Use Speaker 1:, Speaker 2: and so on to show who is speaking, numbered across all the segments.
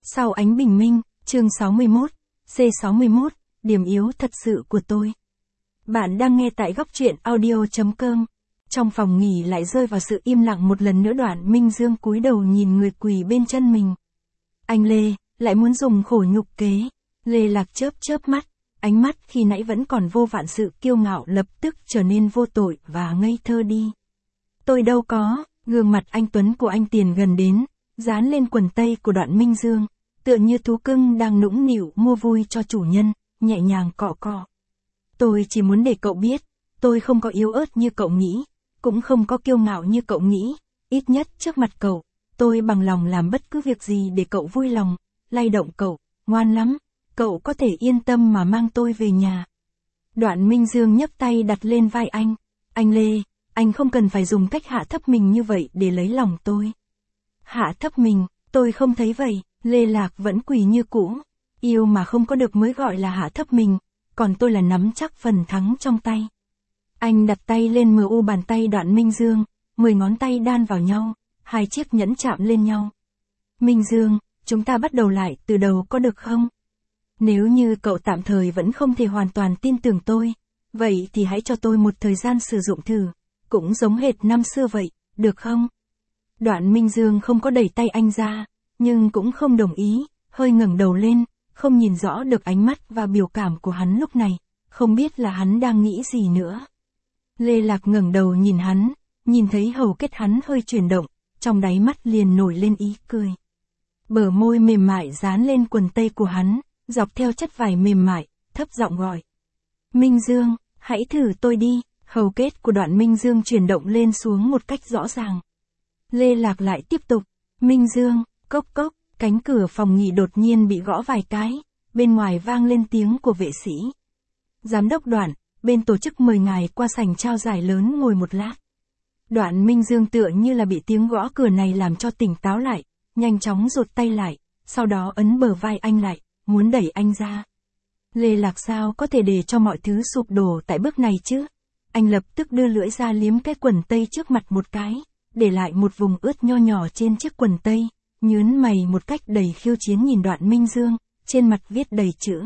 Speaker 1: Sau ánh bình minh, chương 61, C61, điểm yếu thật sự của tôi. Bạn đang nghe tại góc truyện audio.com. Trong phòng nghỉ lại rơi vào sự im lặng một lần nữa. Đoạn Minh Dương cúi đầu nhìn người quỳ bên chân mình. Anh Lê, lại muốn dùng khổ nhục kế. Lê Lạc chớp chớp mắt, ánh mắt khi nãy vẫn còn vô vạn sự kiêu ngạo lập tức trở nên vô tội và ngây thơ đi. Tôi đâu có, gương mặt anh Tuấn của anh Tiền gần đến, dán lên quần tây của Đoạn Minh Dương, tựa như thú cưng đang nũng nịu mua vui cho chủ nhân, nhẹ nhàng cọ cọ. Tôi chỉ muốn để cậu biết, tôi không có yếu ớt như cậu nghĩ, cũng không có kiêu ngạo như cậu nghĩ, ít nhất trước mặt cậu, tôi bằng lòng làm bất cứ việc gì để cậu vui lòng, lay động cậu, ngoan lắm, cậu có thể yên tâm mà mang tôi về nhà. Đoạn Minh Dương nhấc tay đặt lên vai anh Lê, anh không cần phải dùng cách hạ thấp mình như vậy để lấy lòng tôi. Hạ thấp mình, tôi không thấy vậy. Lê Lạc vẫn quỳ như cũ, yêu mà không có được mới gọi là hạ thấp mình, còn tôi là nắm chắc phần thắng trong tay. Anh đặt tay lên mu bàn tay Đoạn Minh Dương, 10 ngón tay đan vào nhau, 2 chiếc nhẫn chạm lên nhau. Minh Dương, chúng ta bắt đầu lại từ đầu có được không? Nếu như cậu tạm thời vẫn không thể hoàn toàn tin tưởng tôi, vậy thì hãy cho tôi một thời gian sử dụng thử, cũng giống hệt năm xưa vậy, được không? Đoạn Minh Dương không có đẩy tay anh ra, nhưng cũng không đồng ý, hơi ngẩng đầu lên, không nhìn rõ được ánh mắt và biểu cảm của hắn lúc này, không biết là hắn đang nghĩ gì nữa. Lê Lạc ngẩng đầu nhìn hắn, nhìn thấy hầu kết hắn hơi chuyển động, trong đáy mắt liền nổi lên ý cười. Bờ môi mềm mại dán lên quần tây của hắn, dọc theo chất vải mềm mại, thấp giọng gọi. Minh Dương, hãy thử tôi đi, hầu kết của Đoạn Minh Dương chuyển động lên xuống một cách rõ ràng. Lê Lạc lại tiếp tục, Minh Dương, cốc cốc, cánh cửa phòng nghỉ đột nhiên bị gõ vài cái, bên ngoài vang lên tiếng của vệ sĩ. Giám đốc Đoạn, bên tổ chức mời ngài qua sảnh trao giải lớn ngồi một lát. Đoạn Minh Dương tựa như là bị tiếng gõ cửa này làm cho tỉnh táo lại, nhanh chóng rụt tay lại, sau đó ấn bờ vai anh lại, muốn đẩy anh ra. Lê Lạc sao có thể để cho mọi thứ sụp đổ tại bước này chứ? Anh lập tức đưa lưỡi ra liếm cái quần tây trước mặt một cái, để lại một vùng ướt nho nhỏ trên chiếc quần tây, nhướng mày một cách đầy khiêu chiến nhìn Đoạn Minh Dương, trên mặt viết đầy chữ.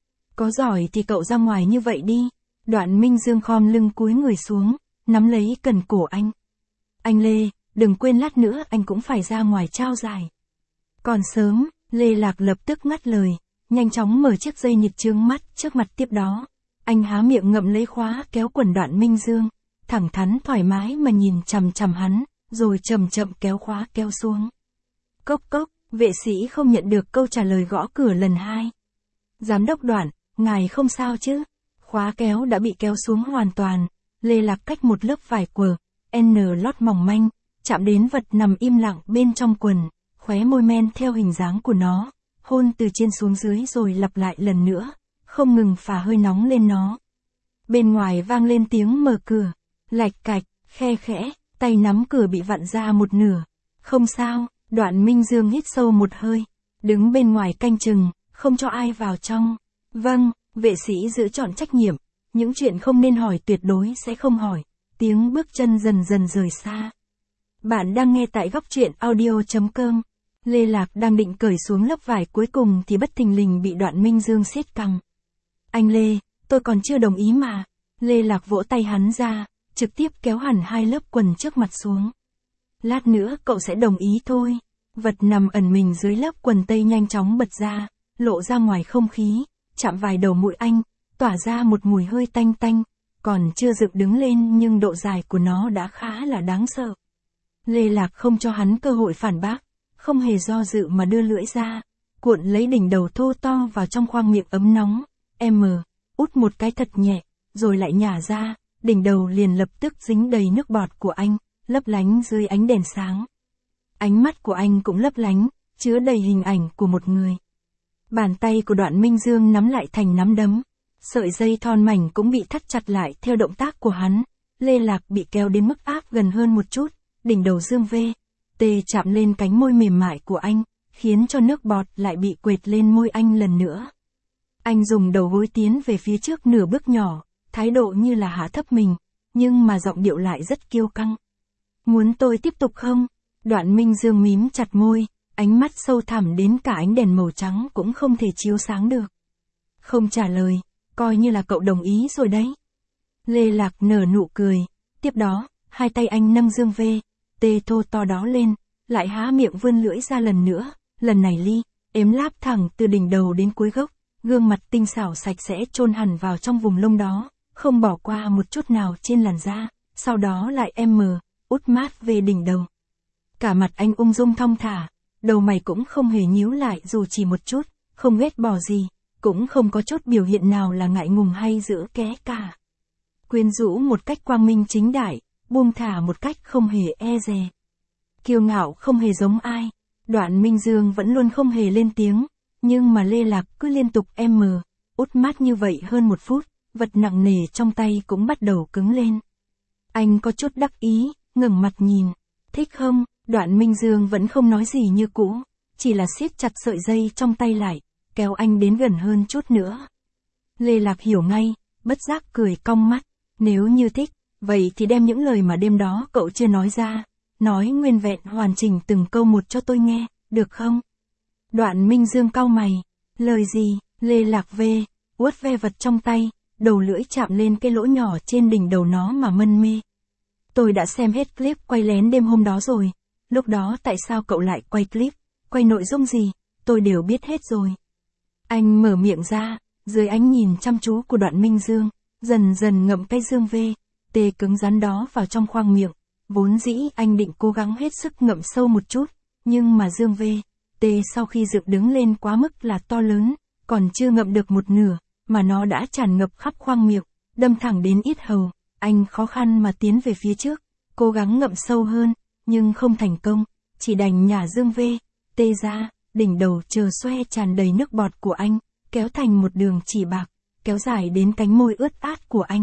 Speaker 1: Có giỏi thì cậu ra ngoài như vậy đi. Đoạn Minh Dương khom lưng cúi người xuống, nắm lấy cần cổ anh. Anh Lê, đừng quên lát nữa anh cũng phải ra ngoài trao giải. Còn sớm, Lê Lạc lập tức ngắt lời, nhanh chóng mở chiếc dây nhịt chướng mắt trước mặt tiếp đó. Anh há miệng ngậm lấy khóa kéo quần Đoạn Minh Dương, thẳng thắn thoải mái mà nhìn chằm chằm hắn, rồi chậm chậm kéo khóa kéo xuống. Cốc cốc, vệ sĩ không nhận được câu trả lời gõ cửa lần 2. Giám đốc Đoạn, ngài không sao chứ? Khóa kéo đã bị kéo xuống hoàn toàn, Lê Lạc cách một lớp vải quờ, lót mỏng manh, chạm đến vật nằm im lặng bên trong quần, khóe môi men theo hình dáng của nó, hôn từ trên xuống dưới rồi lặp lại lần nữa, không ngừng phả hơi nóng lên nó. Bên ngoài vang lên tiếng mở cửa, lạch cạch, khe khẽ, tay nắm cửa bị vặn ra một nửa. Không sao, Đoạn Minh Dương hít sâu một hơi, đứng bên ngoài canh chừng, không cho ai vào trong. Vâng, vệ sĩ giữ trọn trách nhiệm, những chuyện không nên hỏi tuyệt đối sẽ không hỏi. Tiếng bước chân dần dần rời xa. Bạn đang nghe tại góc truyện audio.com. Lê Lạc đang định cởi xuống lớp vải cuối cùng thì bất thình lình bị Đoạn Minh Dương siết cằm. Anh Lê, tôi còn chưa đồng ý mà. Lê Lạc vỗ tay hắn ra, trực tiếp kéo hẳn 2 lớp quần trước mặt xuống. Lát nữa cậu sẽ đồng ý thôi. Vật nằm ẩn mình dưới lớp quần tây nhanh chóng bật ra, lộ ra ngoài không khí, chạm vài đầu mũi anh, tỏa ra một mùi hơi tanh tanh, còn chưa dựng đứng lên nhưng độ dài của nó đã khá là đáng sợ. Lê Lạc không cho hắn cơ hội phản bác, không hề do dự mà đưa lưỡi ra, cuộn lấy đỉnh đầu thô to vào trong khoang miệng ấm nóng, út một cái thật nhẹ, rồi lại nhả ra, đỉnh đầu liền lập tức dính đầy nước bọt của anh, lấp lánh dưới ánh đèn sáng. Ánh mắt của anh cũng lấp lánh, chứa đầy hình ảnh của một người. Bàn tay của Đoạn Minh Dương nắm lại thành nắm đấm, sợi dây thon mảnh cũng bị thắt chặt lại theo động tác của hắn. Lê Lạc bị kéo đến mức áp gần hơn một chút, đỉnh đầu Dương tê chạm lên cánh môi mềm mại của anh, khiến cho nước bọt lại bị quệt lên môi anh lần nữa. Anh dùng đầu gối tiến về phía trước nửa bước nhỏ, thái độ như là hạ thấp mình, nhưng mà giọng điệu lại rất kiêu căng. Muốn tôi tiếp tục không? Đoạn Minh Dương mím chặt môi, ánh mắt sâu thẳm đến cả ánh đèn màu trắng cũng không thể chiếu sáng được. Không trả lời, coi như là cậu đồng ý rồi đấy. Lê Lạc nở nụ cười, tiếp đó, hai tay anh nâng Dương V.T thô to đó lên, lại há miệng vươn lưỡi ra lần nữa, lần này ếm láp thẳng từ đỉnh đầu đến cuối gốc, gương mặt tinh xảo sạch sẽ chôn hẳn vào trong vùng lông đó, không bỏ qua một chút nào trên làn da, sau đó lại út mát về đỉnh đầu. Cả mặt anh ung dung thong thả, đầu mày cũng không hề nhíu lại dù chỉ một chút, không ghét bỏ gì, cũng không có chút biểu hiện nào là ngại ngùng hay giữ ké cả. Quyến rũ một cách quang minh chính đại, buông thả một cách không hề e dè. Kiêu ngạo không hề giống ai, Đoạn Minh Dương vẫn luôn không hề lên tiếng, nhưng mà Lê Lạc cứ liên tục út mát như vậy hơn một phút, vật nặng nề trong tay cũng bắt đầu cứng lên. Anh có chút đắc ý, ngẩng mặt nhìn, thích không? Đoạn Minh Dương vẫn không nói gì như cũ, chỉ là siết chặt sợi dây trong tay lại, kéo anh đến gần hơn chút nữa. Lê Lạc hiểu ngay, bất giác cười cong mắt, nếu như thích, vậy thì đem những lời mà đêm đó cậu chưa nói ra, nói nguyên vẹn hoàn chỉnh từng câu một cho tôi nghe, được không? Đoạn Minh Dương cau mày, lời gì? Lê Lạc vuốt ve vật trong tay, đầu lưỡi chạm lên cái lỗ nhỏ trên đỉnh đầu nó mà mân mê. Tôi đã xem hết clip quay lén đêm hôm đó rồi, lúc đó tại sao cậu lại quay clip, quay nội dung gì, tôi đều biết hết rồi. Anh mở miệng ra, dưới ánh nhìn chăm chú của Đoạn Minh Dương, dần dần ngậm cái Dương V.T cứng rắn đó vào trong khoang miệng, vốn dĩ anh định cố gắng hết sức ngậm sâu một chút, nhưng mà Dương V.T sau khi dựng đứng lên quá mức là to lớn, còn chưa ngậm được một nửa, mà nó đã tràn ngập khắp khoang miệng, đâm thẳng đến yết hầu. Anh khó khăn mà tiến về phía trước, cố gắng ngậm sâu hơn, nhưng không thành công, chỉ đành nhả Dương V.T ra, đỉnh đầu chờ xoe tràn đầy nước bọt của anh, kéo thành một đường chỉ bạc, kéo dài đến cánh môi ướt át của anh.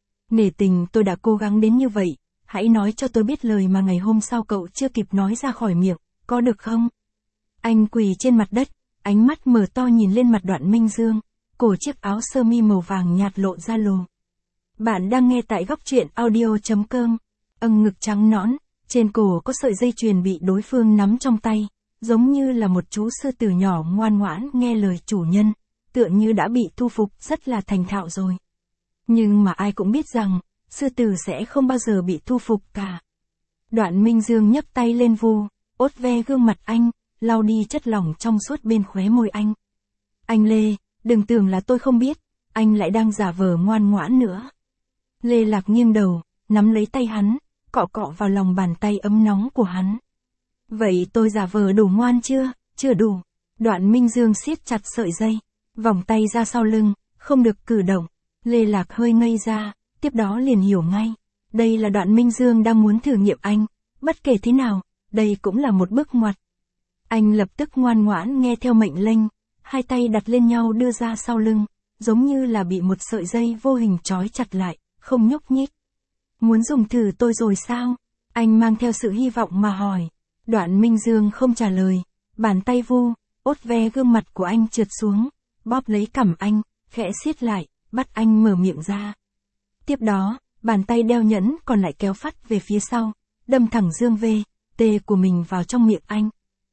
Speaker 1: Nể tình tôi đã cố gắng đến như vậy, hãy nói cho tôi biết lời mà ngày hôm sau cậu chưa kịp nói ra khỏi miệng, có được không? Anh quỳ trên mặt đất, ánh mắt mở to nhìn lên mặt Đoạn Minh Dương, cổ chiếc áo sơ mi màu vàng nhạt lộ ra lồ. Bạn đang nghe tại góc truyện audio.com. Ngực trắng nõn, trên cổ có sợi dây chuyền bị đối phương nắm trong tay, giống như là một chú sư tử nhỏ ngoan ngoãn nghe lời chủ nhân, tựa như đã bị thu phục rất là thành thạo rồi. Nhưng mà ai cũng biết rằng, sư tử sẽ không bao giờ bị thu phục cả. Đoạn Minh Dương nhấc tay lên ốt ve gương mặt anh, lau đi chất lỏng trong suốt bên khóe môi anh. Anh Lê, đừng tưởng là tôi không biết, anh lại đang giả vờ ngoan ngoãn nữa. Lê Lạc nghiêng đầu, nắm lấy tay hắn, cọ cọ vào lòng bàn tay ấm nóng của hắn. Vậy tôi giả vờ đủ ngoan chưa? Chưa đủ. Đoạn Minh Dương siết chặt sợi dây, vòng tay ra sau lưng, không được cử động. Lê Lạc hơi ngây ra, tiếp đó liền hiểu ngay. Đây là Đoạn Minh Dương đang muốn thử nghiệm anh, bất kể thế nào, đây cũng là một bước ngoặt. Anh lập tức ngoan ngoãn nghe theo mệnh lệnh, hai tay đặt lên nhau đưa ra sau lưng, giống như là bị một sợi dây vô hình trói chặt lại, không nhúc nhích. Muốn dùng thử tôi rồi sao? Anh mang theo sự hy vọng mà hỏi. Đoạn Minh Dương không trả lời, bàn tay ốt ve gương mặt của anh trượt xuống, bóp lấy cằm anh, khẽ siết lại, bắt anh mở miệng ra. Tiếp đó, bàn tay đeo nhẫn còn lại kéo phắt về phía sau, đâm thẳng Dương V.T của mình vào trong miệng anh.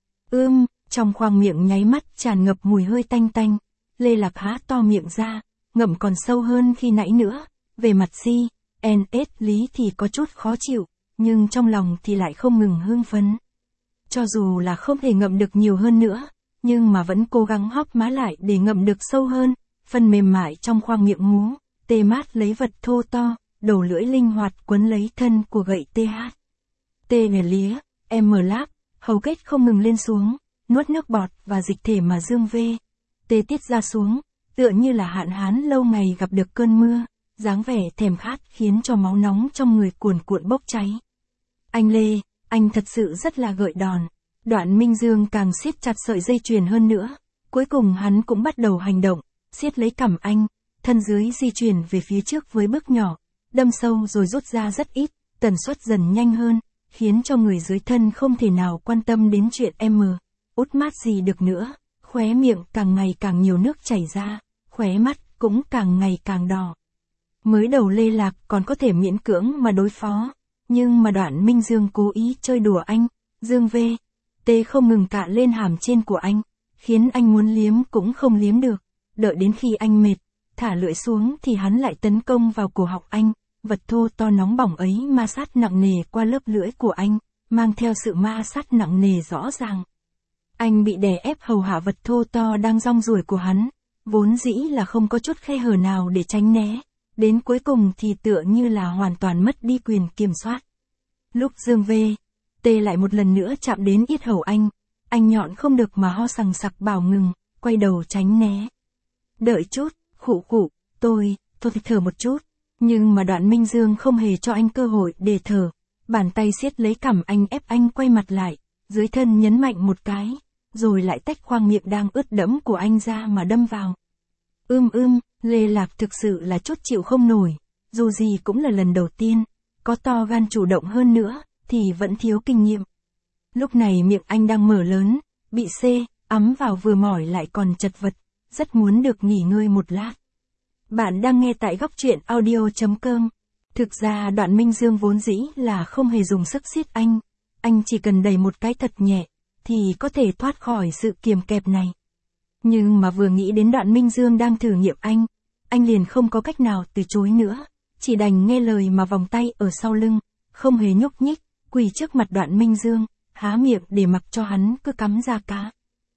Speaker 1: Trong khoang miệng nháy mắt tràn ngập mùi hơi tanh tanh, Lê Lạc há to miệng ra, ngậm còn sâu hơn khi nãy nữa, về mặt CNS lý thì có chút khó chịu, nhưng trong lòng thì lại không ngừng hưng phấn. Cho dù là không thể ngậm được nhiều hơn nữa, nhưng mà vẫn cố gắng hóp má lại để ngậm được sâu hơn, phần mềm mại trong khoang miệng ngú, tê mát lấy vật thô to, đầu lưỡi linh hoạt quấn lấy thân của gậy TH. Tê nè lía, láp, hầu kết không ngừng lên xuống, nuốt nước bọt và dịch thể mà Dương V.T tiết ra xuống, tựa như là hạn hán lâu ngày gặp được cơn mưa, dáng vẻ thèm khát khiến cho máu nóng trong người cuồn cuộn bốc cháy. Anh Lê, anh thật sự rất là gợi đòn. Đoạn Minh Dương càng siết chặt sợi dây chuyền hơn nữa, cuối cùng hắn cũng bắt đầu hành động, siết lấy cằm anh, thân dưới di chuyển về phía trước với bước nhỏ, đâm sâu rồi rút ra rất ít, tần suất dần nhanh hơn, khiến cho người dưới thân không thể nào quan tâm đến chuyện út mát gì được nữa, khóe miệng càng ngày càng nhiều nước chảy ra, khóe mắt cũng càng ngày càng đỏ. Mới đầu Lê Lạc còn có thể miễn cưỡng mà đối phó, nhưng mà Đoạn Minh Dương cố ý chơi đùa anh, Dương V.T Tê không ngừng cạ lên hàm trên của anh, khiến anh muốn liếm cũng không liếm được. Đợi đến khi anh mệt, thả lưỡi xuống thì hắn lại tấn công vào cổ họng anh, vật thô to nóng bỏng ấy ma sát nặng nề qua lớp lưỡi của anh, mang theo sự ma sát nặng nề rõ ràng. Anh bị đè ép hầu hạ vật thô to đang rong ruổi của hắn, vốn dĩ là không có chút khe hở nào để tránh né, đến cuối cùng thì tựa như là hoàn toàn mất đi quyền kiểm soát. Lúc Dương V.T lại một lần nữa chạm đến yết hầu anh nhọn không được mà ho sằng sặc bảo ngừng, quay đầu tránh né. Đợi chút, khụ khụ, tôi thở một chút, nhưng mà Đoạn Minh Dương không hề cho anh cơ hội để thở, bàn tay siết lấy cằm anh ép anh quay mặt lại, dưới thân nhấn mạnh một cái, rồi lại tách khoang miệng đang ướt đẫm của anh ra mà đâm vào. Lê Lạc thực sự là chút chịu không nổi, dù gì cũng là lần đầu tiên, có to gan chủ động hơn nữa, thì vẫn thiếu kinh nghiệm. Lúc này miệng anh đang mở lớn, bị ấm vào vừa mỏi lại còn chật vật, rất muốn được nghỉ ngơi một lát. Bạn đang nghe tại góc truyện audio.com. Thực ra Đoạn Minh Dương vốn dĩ là không hề dùng sức siết anh chỉ cần đẩy một cái thật nhẹ, thì có thể thoát khỏi sự kiềm kẹp này. Nhưng mà vừa nghĩ đến Đoạn Minh Dương đang thử nghiệm anh liền không có cách nào từ chối nữa, chỉ đành nghe lời mà vòng tay ở sau lưng, không hề nhúc nhích, quỳ trước mặt Đoạn Minh Dương, há miệng để mặc cho hắn cứ cắm ra cá.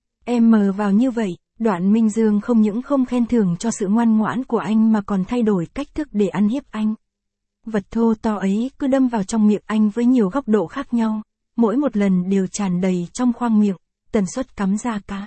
Speaker 1: Em mờ vào như vậy, Đoạn Minh Dương không những không khen thưởng cho sự ngoan ngoãn của anh mà còn thay đổi cách thức để ăn hiếp anh. Vật thô to ấy cứ đâm vào trong miệng anh với nhiều góc độ khác nhau, mỗi một lần đều tràn đầy trong khoang miệng, tần suất cắm ra cá.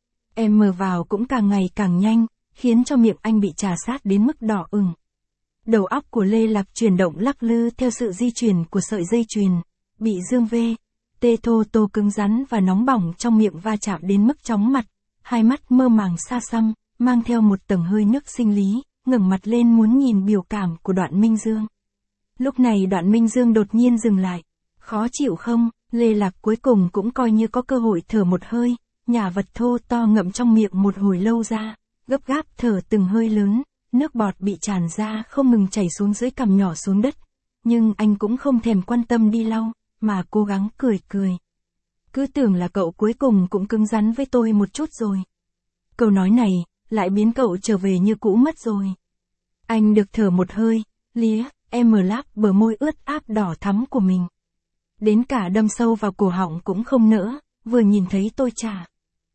Speaker 1: Em mờ vào cũng càng ngày càng nhanh, khiến cho miệng anh bị trà sát đến mức đỏ ửng. Đầu óc của Lê Lạc chuyển động lắc lư theo sự di chuyển của sợi dây chuyền, bị Dương V.T thô tô cứng rắn và nóng bỏng trong miệng va chạm đến mức chóng mặt, hai mắt mơ màng xa xăm, mang theo một tầng hơi nước sinh lý, ngẩng mặt lên muốn nhìn biểu cảm của Đoạn Minh Dương. Lúc này Đoạn Minh Dương đột nhiên dừng lại. Khó chịu không? Lê Lạc cuối cùng cũng coi như có cơ hội thở một hơi, nhả vật thô to ngậm trong miệng một hồi lâu ra, gấp gáp thở từng hơi lớn, nước bọt bị tràn ra không ngừng chảy xuống dưới cằm nhỏ xuống đất. Nhưng anh cũng không thèm quan tâm đi lau, mà cố gắng cười. Cứ tưởng là cậu cuối cùng cũng cứng rắn với tôi một chút rồi. Câu nói này, lại biến cậu trở về như cũ mất rồi. Anh được thở một hơi, lía, em mở láp bờ môi ướt áp đỏ thắm của mình. Đến cả đâm sâu vào cổ họng cũng không nỡ, vừa nhìn thấy tôi chả.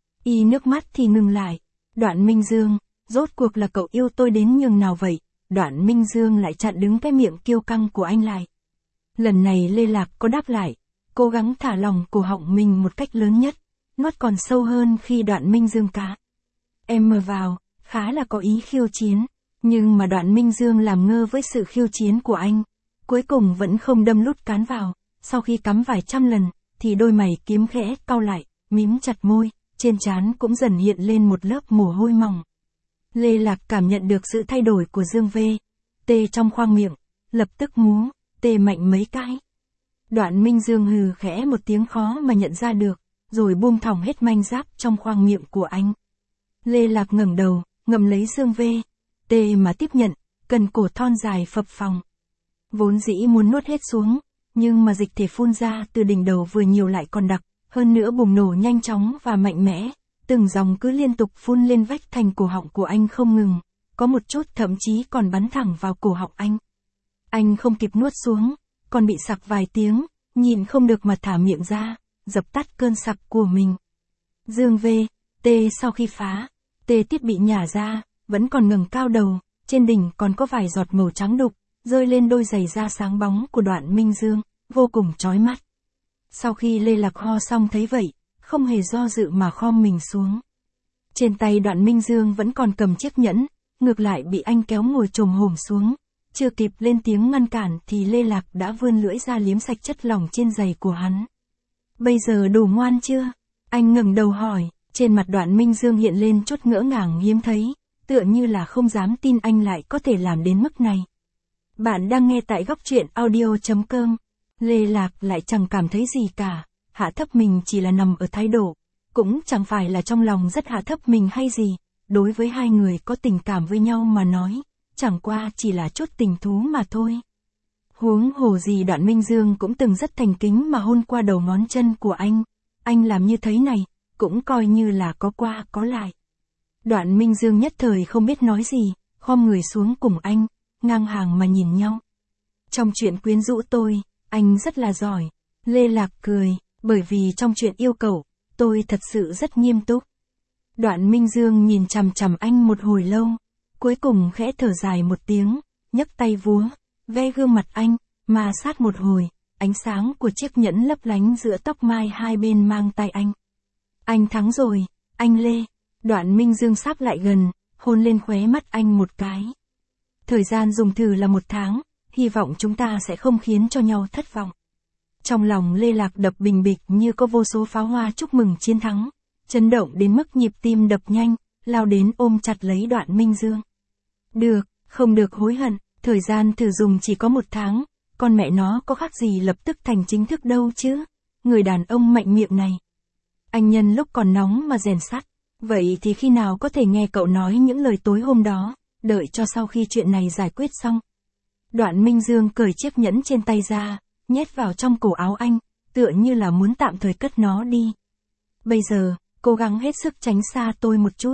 Speaker 1: Y nước mắt thì ngừng lại. Đoạn Minh Dương, rốt cuộc là cậu yêu tôi đến nhường nào vậy? Đoạn Minh Dương lại chặn đứng cái miệng kiêu căng của anh lại. Lần này Lê Lạc có đáp lại, cố gắng thả lỏng cổ họng mình một cách lớn nhất, nuốt còn sâu hơn khi Đoạn Minh Dương cá. Em mờ vào, khá là có ý khiêu chiến, nhưng mà Đoạn Minh Dương làm ngơ với sự khiêu chiến của anh, cuối cùng vẫn không đâm lút cán vào, sau khi cắm vài trăm lần, thì đôi mày kiếm khẽ cau lại, mím chặt môi, trên trán cũng dần hiện lên một lớp mồ hôi mỏng. Lê Lạc cảm nhận được sự thay đổi của Dương V.T trong khoang miệng, lập tức tê mạnh mấy cái. Đoạn Minh Dương hừ khẽ một tiếng khó mà nhận ra được, rồi buông thõng hết manh giáp trong khoang miệng của anh. Lê Lạc ngẩng đầu, ngậm lấy Dương V.T mà tiếp nhận, cần cổ thon dài phập phồng. Vốn dĩ muốn nuốt hết xuống, nhưng mà dịch thể phun ra từ đỉnh đầu vừa nhiều lại còn đặc, hơn nữa bùng nổ nhanh chóng và mạnh mẽ, từng dòng cứ liên tục phun lên vách thành cổ họng của anh không ngừng, có một chút thậm chí còn bắn thẳng vào cổ họng anh. Anh không kịp nuốt xuống, còn bị sặc vài tiếng, nhìn không được mà thả miệng ra, dập tắt cơn sặc của mình. Dương V.T sau khi phá tiếp bị nhả ra, vẫn còn ngẩng cao đầu, trên đỉnh còn có vài giọt màu trắng đục, rơi lên đôi giày da sáng bóng của Đoạn Minh Dương, vô cùng chói mắt. Sau khi Lê Lạc ho xong thấy vậy, không hề do dự mà khom mình xuống. Trên tay Đoạn Minh Dương vẫn còn cầm chiếc nhẫn, ngược lại bị anh kéo ngồi chồm hổm xuống. Chưa kịp lên tiếng ngăn cản thì Lê Lạc đã vươn lưỡi ra liếm sạch chất lỏng trên giày của hắn. Bây giờ đủ ngoan chưa? Anh ngẩng đầu hỏi, trên mặt Đoạn Minh Dương hiện lên chút ngỡ ngàng hiếm thấy, tựa như là không dám tin anh lại có thể làm đến mức này. Bạn đang nghe tại góc truyện audio.com. Lê Lạc lại chẳng cảm thấy gì cả, hạ thấp mình chỉ là nằm ở thái độ, cũng chẳng phải là trong lòng rất hạ thấp mình hay gì, đối với hai người có tình cảm với nhau mà nói, chẳng qua chỉ là chút tình thú mà thôi. Huống hồ gì Đoạn Minh Dương cũng từng rất thành kính mà hôn qua đầu ngón chân của anh, anh làm như thế này, cũng coi như là có qua có lại. Đoạn Minh Dương nhất thời không biết nói gì, khom người xuống cùng anh, ngang hàng mà nhìn nhau. Trong chuyện quyến rũ tôi, anh rất là giỏi. Lê Lạc cười, bởi vì trong chuyện yêu cậu, tôi thật sự rất nghiêm túc. Đoạn Minh Dương nhìn chằm chằm anh một hồi lâu, cuối cùng khẽ thở dài một tiếng, nhấc tay vúa, ve gương mặt anh, mà sát một hồi, ánh sáng của chiếc nhẫn lấp lánh giữa tóc mai hai bên mang tay anh. Anh thắng rồi, anh Lê. Đoạn Minh Dương sắp lại gần, hôn lên khóe mắt anh một cái. Thời gian dùng thử là 1 tháng, hy vọng chúng ta sẽ không khiến cho nhau thất vọng. Trong lòng Lê Lạc đập bình bịch như có vô số pháo hoa chúc mừng chiến thắng, chấn động đến mức nhịp tim đập nhanh, lao đến ôm chặt lấy Đoạn Minh Dương. Được, không được hối hận, thời gian thử dùng chỉ có 1 tháng, con mẹ nó có khác gì lập tức thành chính thức đâu chứ. Người đàn ông mạnh miệng này. Anh nhân lúc còn nóng mà rèn sắt, vậy thì khi nào có thể nghe cậu nói những lời tối hôm đó, đợi cho sau khi chuyện này giải quyết xong. Đoạn Minh Dương cởi chiếc nhẫn trên tay ra, nhét vào trong cổ áo anh, tựa như là muốn tạm thời cất nó đi. Bây giờ, cố gắng hết sức tránh xa tôi một chút.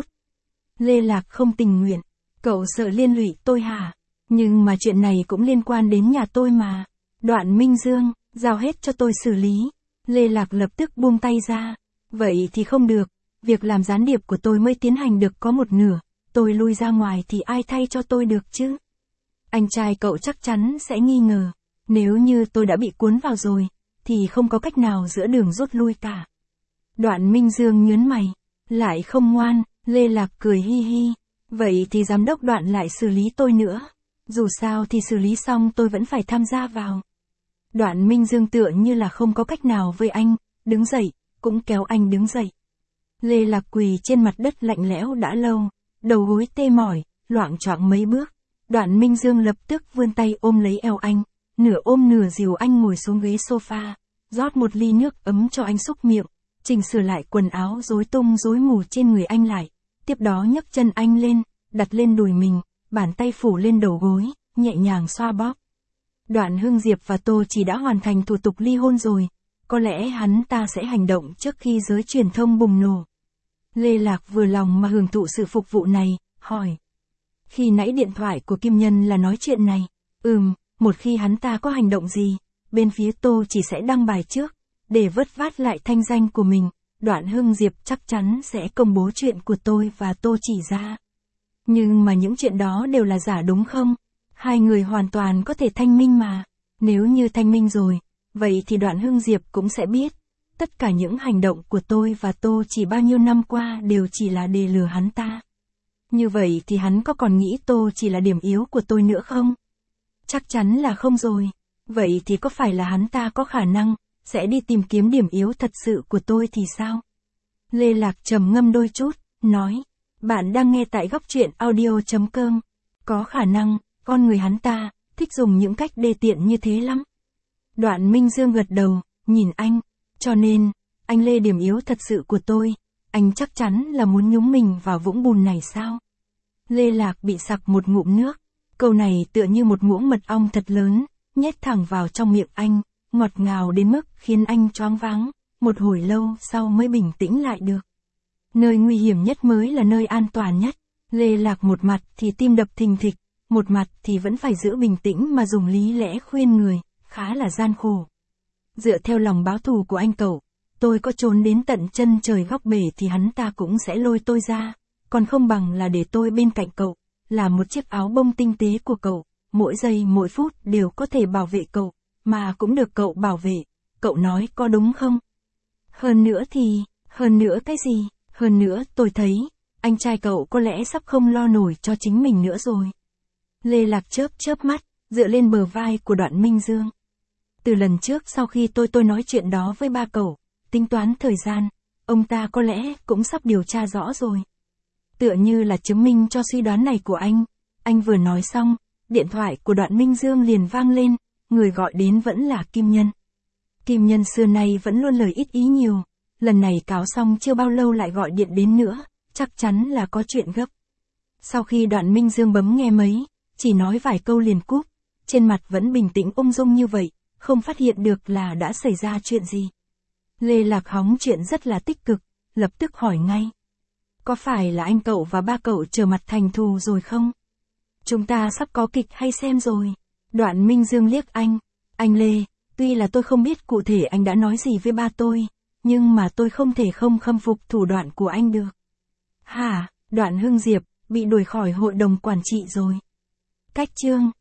Speaker 1: Lê Lạc không tình nguyện, cậu sợ liên lụy tôi hả? Nhưng mà chuyện này cũng liên quan đến nhà tôi mà. Đoạn Minh Dương, giao hết cho tôi xử lý. Lê Lạc lập tức buông tay ra. Vậy thì không được, việc làm gián điệp của tôi mới tiến hành được có 1/2, tôi lui ra ngoài thì ai thay cho tôi được chứ? Anh trai cậu chắc chắn sẽ nghi ngờ, nếu như tôi đã bị cuốn vào rồi, thì không có cách nào giữa đường rút lui cả. Đoạn Minh Dương nhớn mày, lại không ngoan. Lê Lạc cười hi hi, vậy thì giám đốc Đoạn lại xử lý tôi nữa. Dù sao thì xử lý xong tôi vẫn phải tham gia vào. Đoạn Minh Dương tựa như là không có cách nào với anh, đứng dậy, cũng kéo anh đứng dậy. Lê Lạc quỳ trên mặt đất lạnh lẽo đã lâu, đầu gối tê mỏi, loạng choạng mấy bước. Đoạn Minh Dương lập tức vươn tay ôm lấy eo anh, nửa ôm nửa dìu anh ngồi xuống ghế sofa, rót một ly nước ấm cho anh xúc miệng, chỉnh sửa lại quần áo rối tung rối mù trên người anh lại, tiếp đó nhấc chân anh lên, đặt lên đùi mình, bàn tay phủ lên đầu gối, nhẹ nhàng xoa bóp. Đoạn Hưng Diệp và Tô Chỉ đã hoàn thành thủ tục ly hôn rồi, có lẽ hắn ta sẽ hành động trước khi giới truyền thông bùng nổ. Lê Lạc vừa lòng mà hưởng thụ sự phục vụ này, hỏi. Khi nãy điện thoại của Kim Nhân là nói chuyện này. Một khi hắn ta có hành động gì, bên phía Tô Chỉ sẽ đăng bài trước, để vớt vát lại thanh danh của mình. Đoạn Hưng Diệp chắc chắn sẽ công bố chuyện của tôi và Tô Chỉ ra. Nhưng mà những chuyện đó đều là giả đúng không? Hai người hoàn toàn có thể thanh minh mà. Nếu như thanh minh rồi, vậy thì Đoạn Hưng Diệp cũng sẽ biết. Tất cả những hành động của tôi và Tô Chỉ bao nhiêu năm qua đều chỉ là để lừa hắn ta. Như vậy thì hắn có còn nghĩ Tô Chỉ là điểm yếu của tôi nữa không? Chắc chắn là không rồi. Vậy thì có phải là hắn ta có khả năng sẽ đi tìm kiếm điểm yếu thật sự của tôi thì sao? Lê Lạc trầm ngâm đôi chút, nói. Bạn đang nghe tại góc truyện audio.com. Có khả năng, con người hắn ta thích dùng những cách đê tiện như thế lắm. Đoạn Minh Dương gật đầu, nhìn anh. Cho nên, anh Lê điểm yếu thật sự của tôi, anh chắc chắn là muốn nhúng mình vào vũng bùn này sao? Lê Lạc bị sặc một ngụm nước. Câu này tựa như một muỗng mật ong thật lớn, nhét thẳng vào trong miệng anh, ngọt ngào đến mức khiến anh choáng váng, một hồi lâu sau mới bình tĩnh lại được. Nơi nguy hiểm nhất mới là nơi an toàn nhất. Lê Lạc một mặt thì tim đập thình thịch, một mặt thì vẫn phải giữ bình tĩnh mà dùng lý lẽ khuyên người, khá là gian khổ. Dựa theo lòng báo thù của anh cậu, tôi có trốn đến tận chân trời góc bể thì hắn ta cũng sẽ lôi tôi ra, còn không bằng là để tôi bên cạnh cậu, là một chiếc áo bông tinh tế của cậu, mỗi giây mỗi phút đều có thể bảo vệ cậu, mà cũng được cậu bảo vệ. Cậu nói có đúng không? Hơn nữa cái gì? Hơn nữa tôi thấy, anh trai cậu có lẽ sắp không lo nổi cho chính mình nữa rồi. Lê Lạc chớp mắt, dựa lên bờ vai của Đoạn Minh Dương. Từ lần trước sau khi tôi nói chuyện đó với ba cậu, tính toán thời gian, ông ta có lẽ cũng sắp điều tra rõ rồi. Tựa như là chứng minh cho suy đoán này của anh vừa nói xong, điện thoại của Đoạn Minh Dương liền vang lên, người gọi đến vẫn là Kim Nhân. Kim Nhân xưa nay vẫn luôn lời ít ý nhiều, lần này cáo xong chưa bao lâu lại gọi điện đến nữa, chắc chắn là có chuyện gấp. Sau khi Đoạn Minh Dương bấm nghe máy, chỉ nói vài câu liền cúp, trên mặt vẫn bình tĩnh ung dung như vậy, không phát hiện được là đã xảy ra chuyện gì. Lê Lạc hóng chuyện rất là tích cực, lập tức hỏi ngay. Có phải là anh cậu và ba cậu trở mặt thành thù rồi không? Chúng ta sắp có kịch hay xem rồi. Đoạn Minh Dương liếc anh. Anh Lê, tuy là tôi không biết cụ thể anh đã nói gì với ba tôi, nhưng mà tôi không thể không khâm phục thủ đoạn của anh được. Hả, Đoạn Hưng Diệp, bị đuổi khỏi hội đồng quản trị rồi. Cách chương